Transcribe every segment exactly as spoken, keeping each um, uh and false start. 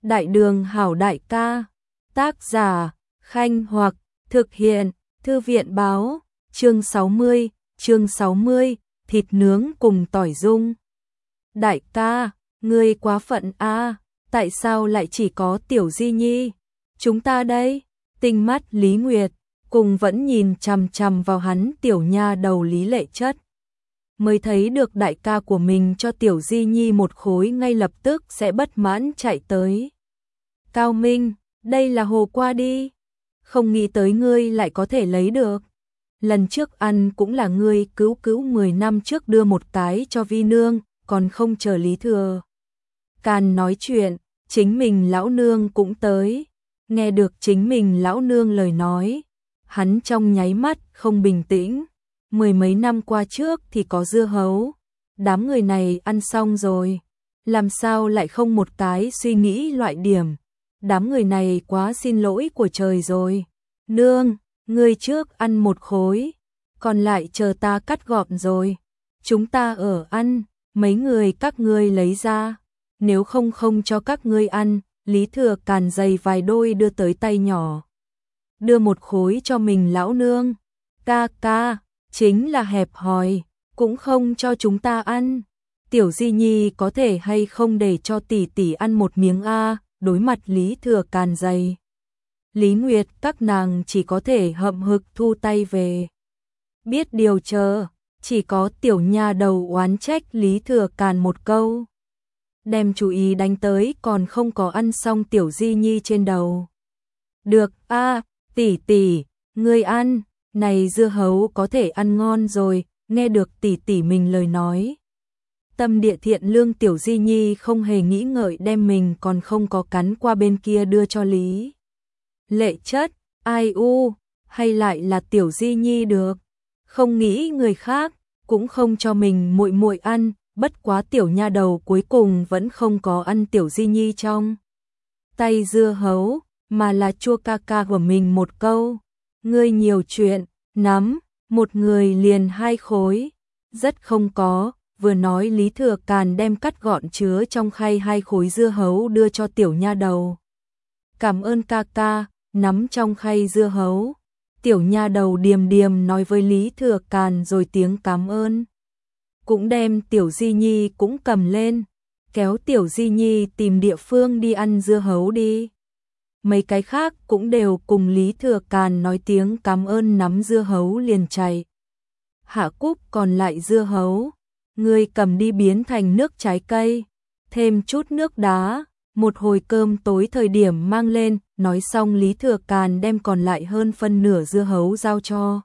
Đại đường hảo đại ca, tác giả, Khanh Hoặc, thực hiện, Thư viện báo, chương sáu mươi, chương sáu mươi, thịt nướng cùng tỏi dung. Đại ca, ngươi quá phận a, tại sao lại chỉ có Tiểu Di Nhi? Chúng ta đây, tinh mắt Lý Nguyệt, cùng vẫn nhìn chằm chằm vào hắn tiểu nha đầu Lý Lệ Chất. Mới thấy được đại ca của mình cho Tiểu Di Nhi một khối ngay lập tức sẽ bất mãn chạy tới. Cao Minh, đây là hồ qua đi. Không nghĩ tới ngươi lại có thể lấy được. Lần trước ăn cũng là ngươi cứu cứu mười năm trước đưa một cái cho Vi Nương, còn không chờ Lý Thừa Càn nói chuyện, chính mình lão nương cũng tới. Nghe được chính mình lão nương lời nói, hắn trong nháy mắt không bình tĩnh. Mười mấy năm qua trước thì có dưa hấu, đám người này ăn xong rồi, làm sao lại không một cái suy nghĩ loại điểm. Đám người này quá xin lỗi của trời rồi. Nương, ngươi trước ăn một khối, còn lại chờ ta cắt gọn rồi. Chúng ta ở ăn, mấy người các ngươi lấy ra, nếu không không cho các ngươi ăn. Lý Thừa Càn giày vài đôi đưa tới tay nhỏ, đưa một khối cho mình lão nương. Ca ca, chính là hẹp hòi, cũng không cho chúng ta ăn. Tiểu Di Nhi có thể hay không để cho tỷ tỷ ăn một miếng a? Đối mặt Lý Thừa Càn giày, Lý Nguyệt các nàng chỉ có thể hậm hực thu tay về. Biết điều chờ, chỉ có tiểu nha đầu oán trách Lý Thừa Càn một câu, đem chú ý đánh tới còn không có ăn xong Tiểu Di Nhi trên đầu. Được a, tỷ tỷ, ngươi ăn, này dưa hấu có thể ăn ngon rồi. Nghe được tỷ tỷ mình lời nói, tâm địa thiện lương Tiểu Di Nhi không hề nghĩ ngợi đem mình còn không có cắn qua bên kia đưa cho Lý Lệ Chất. Ai u, hay lại là Tiểu Di Nhi được, không nghĩ người khác, cũng không cho mình muội muội ăn. Bất quá tiểu nha đầu cuối cùng vẫn không có ăn Tiểu Di Nhi trong tay dưa hấu, mà là chua ca ca của mình một câu. Ngươi nhiều chuyện, nắm, một người liền hai khối, rất không có. Vừa nói Lý Thừa Càn đem cắt gọn chứa trong khay hai khối dưa hấu đưa cho tiểu nha đầu. Cảm ơn ca ca, nắm trong khay dưa hấu. Tiểu nha đầu điềm điềm nói với Lý Thừa Càn rồi tiếng cảm ơn. Cũng đem Tiểu Di Nhi cũng cầm lên, kéo Tiểu Di Nhi tìm địa phương đi ăn dưa hấu đi. Mấy cái khác cũng đều cùng Lý Thừa Càn nói tiếng cảm ơn nắm dưa hấu liền chạy. Hạ Cúc còn lại dưa hấu, ngươi cầm đi biến thành nước trái cây, thêm chút nước đá, một hồi cơm tối thời điểm mang lên. Nói xong Lý Thừa Càn đem còn lại hơn phân nửa dưa hấu giao cho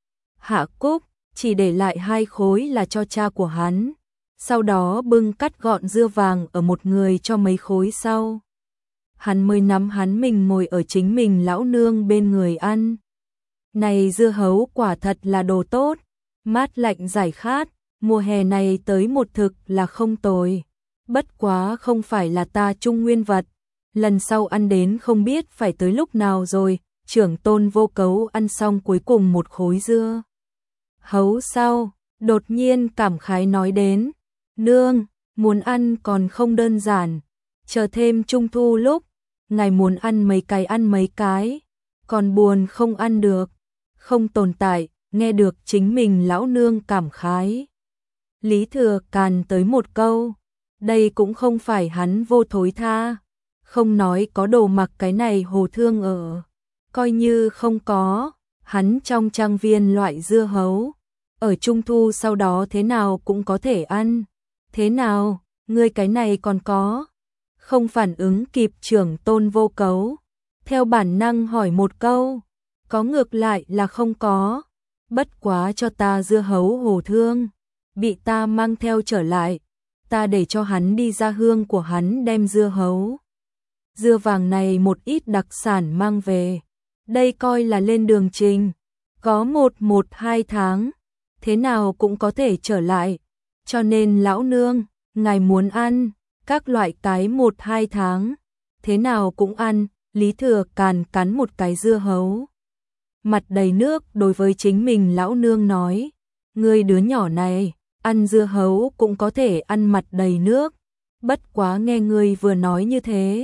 Hạ Cúc, chỉ để lại hai khối là cho cha của hắn. Sau đó bưng cắt gọn dưa vàng ở một người cho mấy khối sau. Hắn mới nắm hắn mình ngồi ở chính mình lão nương bên người ăn. Này dưa hấu quả thật là đồ tốt, mát lạnh giải khát, mùa hè này tới một thực là không tồi. Bất quá không phải là ta trung nguyên vật, lần sau ăn đến không biết phải tới lúc nào rồi. Trưởng tôn Vô Cấu ăn xong cuối cùng một khối dưa hấu sau, đột nhiên cảm khái nói đến. Nương, muốn ăn còn không đơn giản, chờ thêm trung thu lúc, ngài muốn ăn mấy cái ăn mấy cái, còn buồn không ăn được, không tồn tại. Nghe được chính mình lão nương cảm khái, Lý Thừa Càn tới một câu, đây cũng không phải hắn vô thối tha, không nói có đồ mặc cái này hồ thương ở, coi như không có, hắn trong trang viên loại dưa hấu, ở trung thu sau đó thế nào cũng có thể ăn. Thế nào, ngươi cái này còn có? Không phản ứng kịp trưởng tôn Vô Cấu, theo bản năng hỏi một câu, có ngược lại là không có. Bất quá cho ta dưa hấu hồ thương, bị ta mang theo trở lại, ta để cho hắn đi ra hương của hắn đem dưa hấu dưa vàng này một ít đặc sản mang về, đây coi là lên đường trình, có một một hai tháng, thế nào cũng có thể trở lại. Cho nên lão nương, ngài muốn ăn các loại cái một hai tháng, thế nào cũng ăn. Lý Thừa Càn cắn một cái dưa hấu, mặt đầy nước đối với chính mình lão nương nói, ngươi đứa nhỏ này, ăn dưa hấu cũng có thể ăn mặt đầy nước. Bất quá nghe ngươi vừa nói như thế,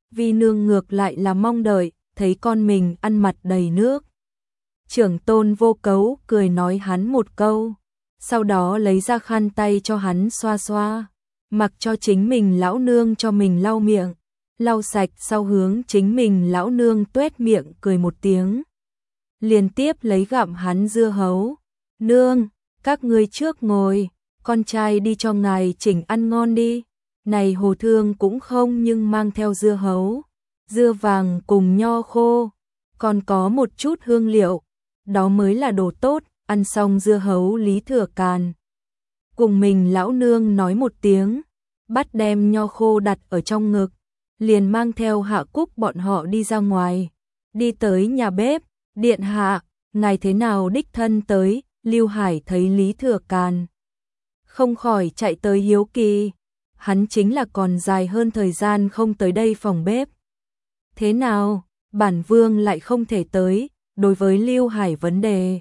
Vi nương ngược lại là mong đợi, thấy con mình ăn mặt đầy nước. Trưởng tôn Vô Cấu cười nói hắn một câu, sau đó lấy ra khăn tay cho hắn xoa xoa, mặc cho chính mình lão nương cho mình lau miệng, lau sạch sau hướng chính mình lão nương tuét miệng cười một tiếng. Liên tiếp lấy gặm hắn dưa hấu. Nương, các ngươi trước ngồi, con trai đi cho ngài chỉnh ăn ngon đi. Này hồ thương cũng không nhưng mang theo dưa hấu, dưa vàng cùng nho khô, còn có một chút hương liệu, đó mới là đồ tốt. Ăn xong dưa hấu, Lý Thừa Càn cùng mình lão nương nói một tiếng, bắt đem nho khô đặt ở trong ngực, liền mang theo Hạ Cúc bọn họ đi ra ngoài, đi tới nhà bếp. Điện hạ, ngài thế nào đích thân tới? Lưu Hải thấy Lý Thừa Càn không khỏi chạy tới hiếu kỳ, hắn chính là còn dài hơn thời gian không tới đây phòng bếp. Thế nào, bản vương lại không thể tới? Đối với Lưu Hải vấn đề,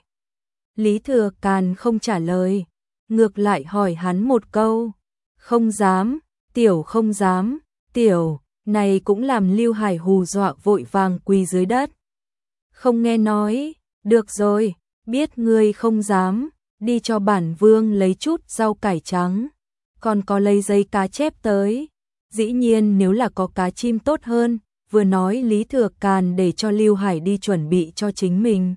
Lý Thừa Càn không trả lời, ngược lại hỏi hắn một câu. Không dám, tiểu không dám, tiểu, này cũng làm Lưu Hải hù dọa vội vàng quỳ dưới đất. Không nghe nói, được rồi, biết ngươi không dám, đi cho bản vương lấy chút rau cải trắng, còn có lấy giấy cá chép tới. Dĩ nhiên nếu là có cá chim tốt hơn. Vừa nói Lý Thừa Càn để cho Lưu Hải đi chuẩn bị cho chính mình.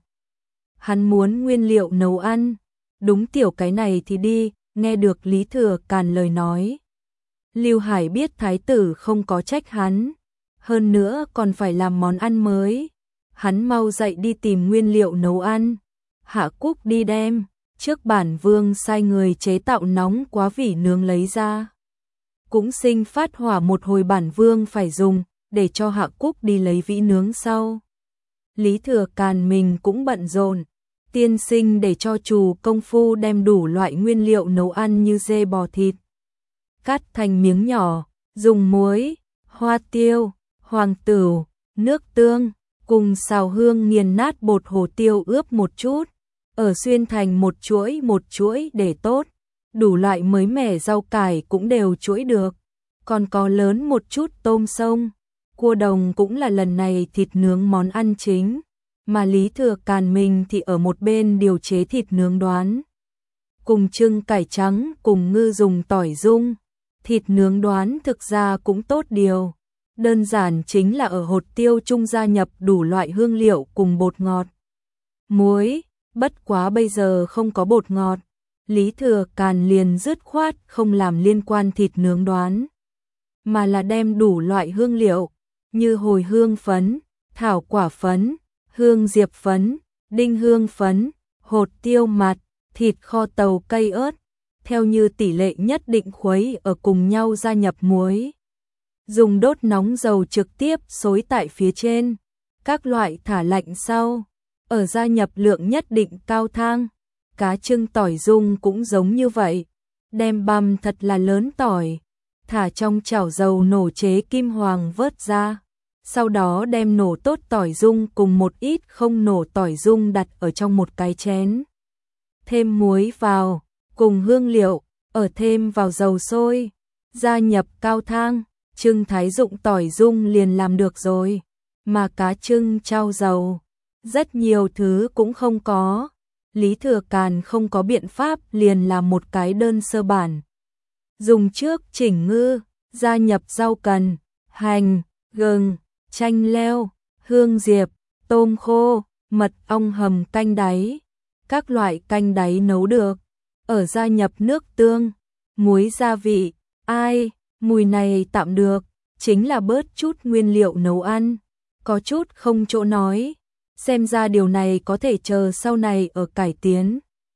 Hắn muốn nguyên liệu nấu ăn. Đúng tiểu cái này thì đi. Nghe được Lý Thừa Càn lời nói, Lưu Hải biết thái tử không có trách hắn, hơn nữa còn phải làm món ăn mới. Hắn mau dậy đi tìm nguyên liệu nấu ăn. Hạ Cúc đi đem, trước bản vương sai người chế tạo nóng quá vỉ nướng lấy ra. Cũng sinh phát hỏa một hồi bản vương phải dùng, để cho Hạ Cúc đi lấy vỉ nướng sau. Lý Thừa Càn mình cũng bận rộn, tiên sinh để cho chủ công phu đem đủ loại nguyên liệu nấu ăn như dê bò thịt, cắt thành miếng nhỏ, dùng muối, hoa tiêu, hoàng tửu, nước tương, cùng xào hương nghiền nát bột hồ tiêu ướp một chút, ở xuyên thành một chuỗi một chuỗi để tốt. Đủ loại mới mẻ rau cải cũng đều chuỗi được, còn có lớn một chút tôm sông, cua đồng cũng là lần này thịt nướng món ăn chính, mà Lý Thừa Càn mình thì ở một bên điều chế thịt nướng đoán, cùng trưng cải trắng cùng ngư dùng tỏi dung. Thịt nướng đoán thực ra cũng tốt điều, đơn giản chính là ở hột tiêu trung gia nhập đủ loại hương liệu cùng bột ngọt, muối, bất quá bây giờ không có bột ngọt. Lý Thừa Càn liền dứt khoát không làm liên quan thịt nướng đoán, mà là đem đủ loại hương liệu như hồi hương phấn, thảo quả phấn, hương diệp phấn, đinh hương phấn, hột tiêu mặt, thịt kho tàu cây ớt, theo như tỷ lệ nhất định khuấy ở cùng nhau gia nhập muối. Dùng đốt nóng dầu trực tiếp xối tại phía trên, các loại thả lạnh sau, ở gia nhập lượng nhất định cao thang. Cá trưng tỏi dung cũng giống như vậy, đem băm thật là lớn tỏi, thả trong chảo dầu nổ chế kim hoàng vớt ra, sau đó đem nổ tốt tỏi dung cùng một ít không nổ tỏi dung đặt ở trong một cái chén. Thêm muối vào, cùng hương liệu, ở thêm vào dầu sôi, gia nhập cao thang, trưng thái dụng tỏi dung liền làm được rồi, mà cá trưng trao dầu, rất nhiều thứ cũng không có. Lý Thừa Càn không có biện pháp liền làm một cái đơn sơ bản. Dùng trước chỉnh ngư, gia nhập rau cần, hành, gừng, chanh leo, hương diệp, tôm khô, mật ong hầm canh đáy. Các loại canh đáy nấu được, ở gia nhập nước tương, muối gia vị, ai, mùi này tạm được, chính là bớt chút nguyên liệu nấu ăn, có chút không chỗ nói. Xem ra điều này có thể chờ sau này ở cải tiến.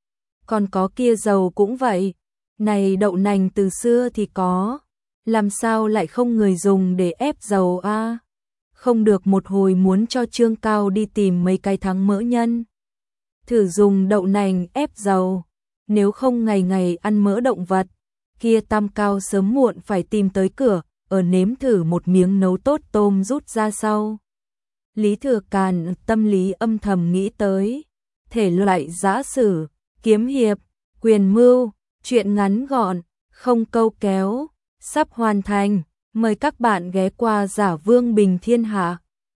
Còn có kia dầu cũng vậy, này đậu nành từ xưa thì có, làm sao lại không người dùng để ép dầu a? À? Không được một hồi muốn cho Trương Cao đi tìm mấy cái thắng mỡ nhân. Thử dùng đậu nành ép dầu, nếu không ngày ngày ăn mỡ động vật, kia Tam Cao sớm muộn phải tìm tới cửa, ở nếm thử một miếng nấu tốt tôm rút ra sau. Lý Thừa Càn tâm lý âm thầm nghĩ tới, thể loại giã sử, kiếm hiệp, quyền mưu, chuyện ngắn gọn, không câu kéo, sắp hoàn thành, Mời các bạn ghé qua Giả Vương Bình Thiên Hạ.